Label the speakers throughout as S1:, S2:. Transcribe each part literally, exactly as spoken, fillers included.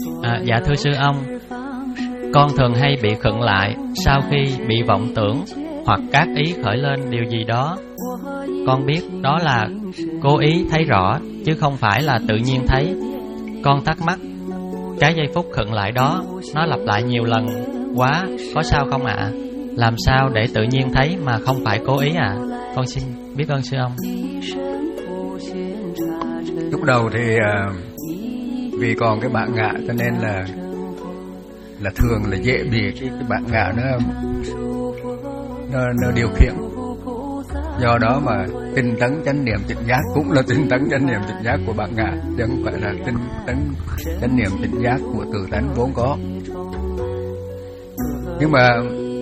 S1: À, dạ thưa sư ông, con thường hay bị khựng lại sau khi bị vọng tưởng hoặc các ý khởi lên điều gì đó. Con biết đó là cố ý thấy rõ, chứ không phải là tự nhiên thấy. Con thắc mắc, cái giây phút khựng lại đó, nó lặp lại nhiều lần quá, có sao không ạ? À? Làm sao để tự nhiên thấy mà không phải cố ý à? Con xin biết ơn sư ông.
S2: Lúc đầu thì uh, vì còn cái bản ngã cho nên là là thường là dễ bị cái, cái bản ngã nó, nó nó điều khiển. Do đó mà tinh tấn chánh niệm tỉnh giác cũng là tinh tấn chánh niệm tỉnh giác của bản ngã, chứ không phải là tinh tấn chánh niệm tỉnh giác của tự tánh vốn có. Nhưng mà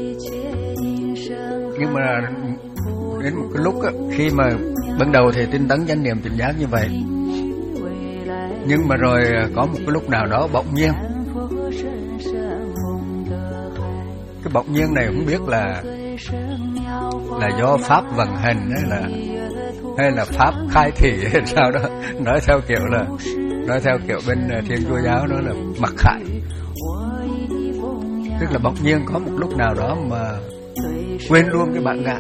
S2: nhưng mà đến một cái lúc á, khi mà ban đầu thì tinh tấn chánh niệm tỉnh giác như vậy, nhưng mà rồi có một cái lúc nào đó bỗng nhiên, cái bỗng nhiên này không biết là là do pháp vận hành hay là hay là pháp khai thị hay sao đó, nói theo kiểu là nói theo kiểu bên Thiên Chúa giáo đó là mặc khải, tức là bỗng nhiên có một lúc nào đó mà quên luôn cái bản ngã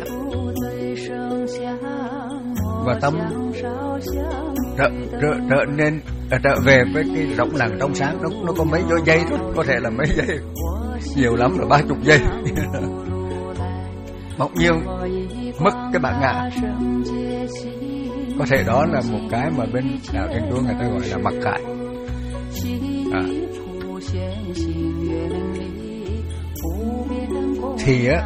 S2: và tâm trở, trở, trở nên trở về với cái rộng lặng trong sáng. Nó nó có mấy giây thôi, có thể là mấy giây, nhiều lắm là ba chục giây. Bỗng nhiên mất cái bản ngã. Có thể đó là một cái mà bên đạo Thiên Chúa người ta gọi là mặc khải. À. Thì á,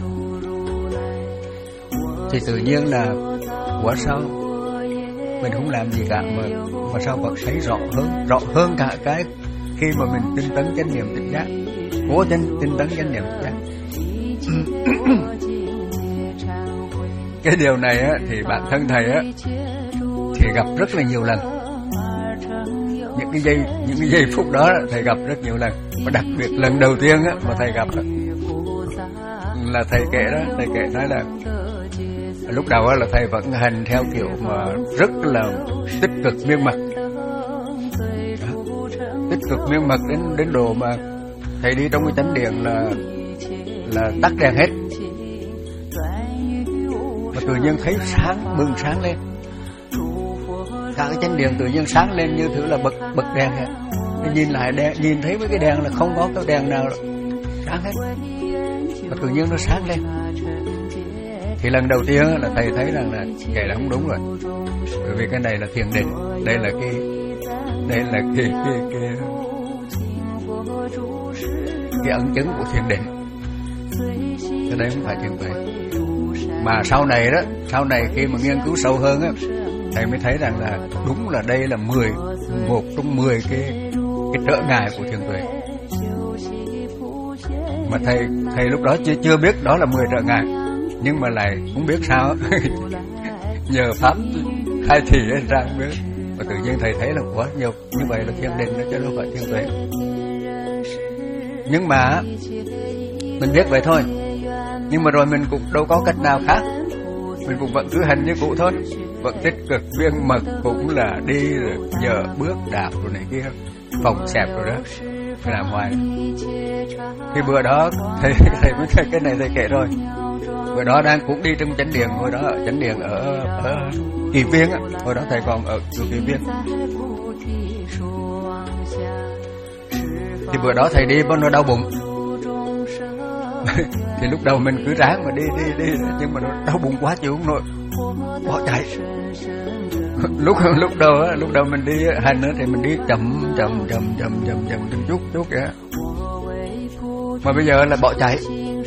S2: thì tự nhiên là quả sao mình không làm gì cả mà mà sao vẫn thấy rõ hơn, rõ hơn cả cái khi mà mình tinh tấn chánh niệm tỉnh giác, cố tinh tinh tấn chánh niệm tỉnh giác. Cái điều này á, thì bản thân thầy á, thì gặp rất là nhiều lần. Những cái giây những cái giây phút đó thầy gặp rất nhiều lần, và đặc biệt lần đầu tiên á, mà thầy gặp đó, là thầy kể đó, thầy kể nói là lúc đầu á, là thầy vẫn hành theo kiểu mà rất là tích cực miên mật, tích cực miên mật đến đến độ mà thầy đi trong cái chánh điện là là tắt đèn hết, mà tự nhiên thấy sáng, bừng sáng lên, cả cái chánh điện tự nhiên sáng lên như thứ là bật bật đèn hết. Nhìn lại đèn, nhìn thấy mấy cái đèn là không có cái đèn nào sáng hết, mà tự nhiên nó sáng lên. Thì lần đầu tiên là thầy thấy rằng là kể là không đúng rồi, bởi vì cái này là thiền định, đây là cái đây là cái cái cái cái ấn chứng của thiền định, cái đấy không phải thiền tuệ. Mà sau này đó, sau này khi mà nghiên cứu sâu hơn á, thầy mới thấy rằng là đúng là đây là mười một trong mười cái cái trở ngại của thiền tuệ. Mà thầy thầy lúc đó chưa chưa biết đó là mười trở ngại, nhưng mà lại không biết sao nhờ pháp khai thị ra không biết, và tự nhiên thầy thấy là quá nhiều như vậy là thiền định đó chứ đâu phải thiền tuệ. Nhưng mà mình biết vậy thôi, nhưng mà rồi mình cũng đâu có cách nào khác, mình cũng vẫn cứ hành như cũ thôi, vẫn tích cực viên mật, cũng là đi rồi nhờ bước đạp rồi này kia, phòng xẹp rồi đó, phải làm hoài. Thì bữa đó thầy thầy mới thấy cái này thầy kể rồi. Bữa đó đang cũng đi trong chánh điện, hồi đó ở chánh điện ở ở Kỳ Viên á, hồi đó thầy còn ở chùa Kỳ Viên. Thì bữa đó thầy đi nó đau bụng. Thì lúc đầu mình cứ ráng mà đi đi đi, nhưng mà nó đau bụng quá chịu không nổi, bỏ chạy. lúc lúc đầu á, lúc đầu mình đi hành á, thì mình đi chậm chậm chậm chậm chậm chậm chậm chút chút kìa. Mà bây giờ là bỏ chạy,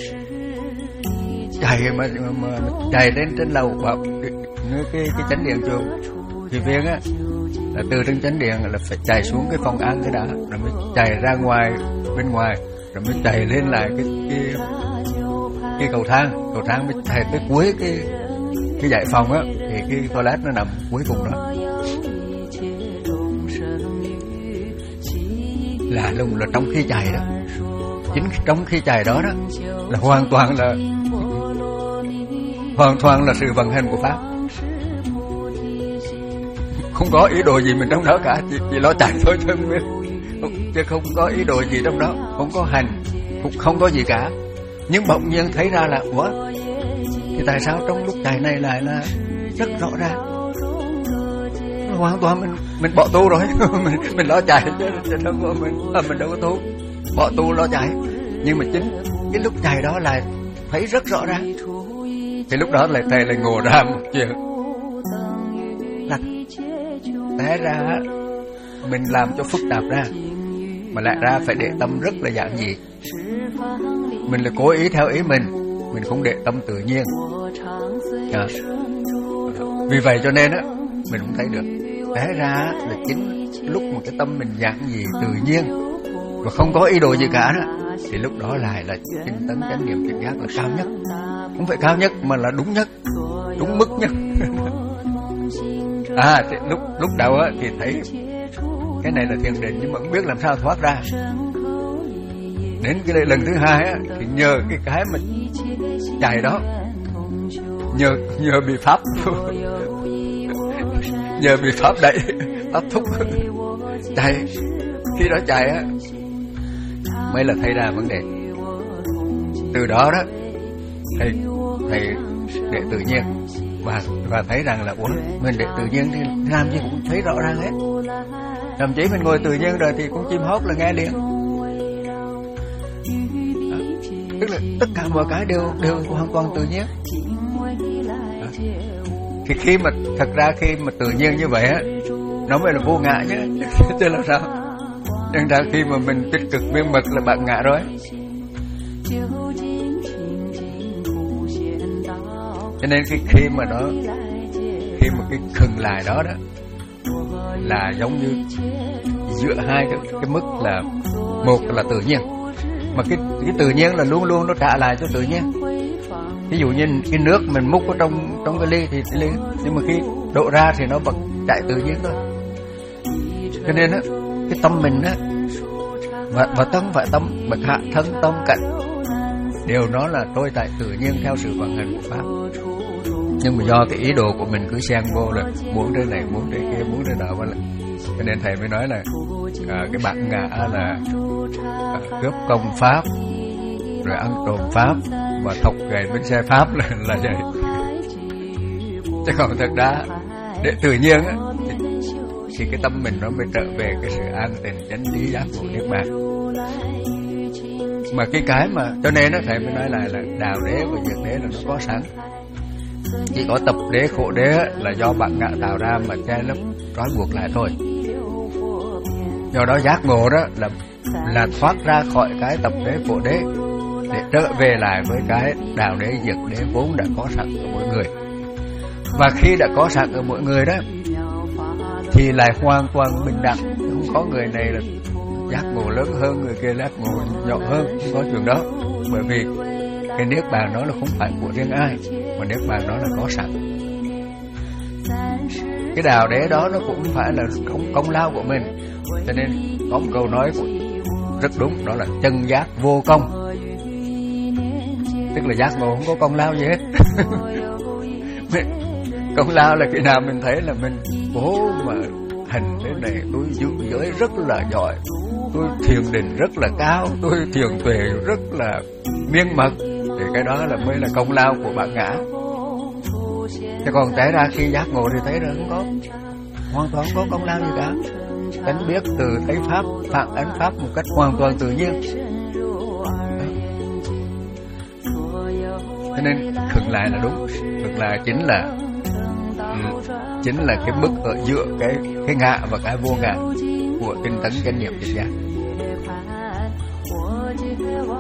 S2: chạy mà, mà, mà chạy đến trên lầu vào cái cái chánh điện chùa Kỳ Viên á, là từ trên chánh điện là phải chạy xuống cái phòng ăn cái đã, rồi mới chạy ra ngoài bên ngoài, rồi mới chạy lên lại cái cái cái cầu thang, cầu thang mới chạy tới cuối cái cái dãy phòng á, thì cái toilet nó nằm cuối cùng đó. Là luôn là trong khi chạy đó, chính trong khi chạy đó đó là hoàn toàn là hoàn toàn là sự vận hành của pháp, không có ý đồ gì mình trong đó cả, chỉ, chỉ lo chạy thôi chứ không biết chứ không có ý đồ gì trong đó, không có hành, cũng không có gì cả. Nhưng bỗng nhiên thấy ra là ủa, thì tại sao trong lúc chạy này lại là rất rõ ràng, hoàn toàn mình mình bỏ tu rồi. mình mình lo chạy chứ, chứ đâu có mình à, mình đâu có tu, bỏ tu lo chạy. Nhưng mà chính cái lúc chạy đó lại thấy rất rõ ràng. Thì lúc đó lại thầy lại ngộ ra một chuyện là té ra mình làm cho phức tạp ra, mà lại ra phải để tâm rất là giản dị. Mình là cố ý theo ý mình, mình không để tâm tự nhiên à. Vì vậy cho nên á, mình cũng thấy được té ra là chính lúc mà cái tâm mình giản dị tự nhiên và không có ý đồ gì cả đó, thì lúc đó lại là tinh tấn chánh niệm tỉnh giác là cao nhất. Không phải cao nhất mà là đúng nhất, đúng mức nhất. À thì lúc lúc đầu á thì thấy cái này là thiền định, nhưng mà không biết làm sao thoát ra. Đến cái lần thứ hai á thì nhờ cái cái mà chạy đó, nhờ nhờ bị pháp nhờ bị pháp đẩy, pháp thúc chạy. Khi đó chạy á mới là thấy ra vấn đề. Từ đó đó thầy thầy để tự nhiên và và thấy rằng là ủa, mình để tự nhiên thì làm gì cũng thấy rõ ràng hết. Thậm chí mình ngồi tự nhiên rồi thì cũng chim hót là nghe liền. À, tức là tất cả mọi cái đều đều hoàn toàn tự nhiên. À, thì khi mà thật ra khi mà tự nhiên như vậy á, nó mới là vô ngã chứ, chứ là sao? Nên ra khi mà mình tích cực miên mật là bạn ngã rồi. Cho nên khi khi mà nó khi mà cái khừng lại đó đó là giống như giữa hai cái, cái mức là một là tự nhiên, mà cái cái tự nhiên là luôn luôn nó trả lại cho tự nhiên. Ví dụ như cái nước mình múc ở trong trong cái ly thì cái ly, nhưng mà khi đổ ra thì nó vẫn chạy tự nhiên thôi. Cho nên á, cái tâm mình á và và tâm và tâm bậc hạ thân tâm cảnh đều nó là trôi tại tự nhiên theo sự vận hành của pháp. Nhưng mà do cái ý đồ của mình cứ xen vô là muốn thế này, muốn thế kia, muốn thế nào, là cho nên thầy mới nói là à, cái bạn ngã là à, cướp công pháp, rồi ăn trộm pháp, và thọc gậy bánh xe pháp là là vậy. Chứ còn thật ra để tự nhiên á thì, thì cái tâm mình nó mới trở về cái sự an tịnh chánh lý giác ngộ niết bàn. Mà cái cái mà cho nên á thầy mới nói lại là đạo đế và diệt đế là nó có sẵn. Chỉ có tập đế khổ đế là do bạn ngã tạo ra mà che lấp trói buộc lại thôi. Do đó giác ngộ đó là là thoát ra khỏi cái tập đế khổ đế để trở về lại với cái đạo đế diệt đế vốn đã có sẵn ở mỗi người. Và khi đã có sẵn ở mỗi người đó thì lại hoàn toàn bình đẳng, không có người này là giác ngộ lớn hơn người kia giác ngộ nhỏ hơn, không có chuyện đó. Bởi vì cái niết bàn đó là không phải của riêng ai, mà niết bàn đó là có sẵn. Cái đạo đế đó nó cũng phải là công, công lao của mình. Cho nên có một câu nói của rất đúng, đó là chân giác vô công. Tức là giác ngộ không có công lao gì hết. Công lao là khi nào mình thấy là mình bố mà hành thế này, tôi giữ giới rất là giỏi, tôi thiền định rất là cao, tôi thiền tuệ rất là miên mật, thì cái đó là mới là công lao của bạn ngã. Chứ còn té ra khi giác ngộ thì thấy là không có, hoàn toàn không có công lao gì cả. Tánh biết từ thấy pháp, phản ánh pháp một cách hoàn toàn tự nhiên. Cho nên khựng lại là đúng, khựng lại chính là chính là cái mức ở giữa cái cái ngã và cái vô ngã của tinh tấn chánh niệm tỉnh giác.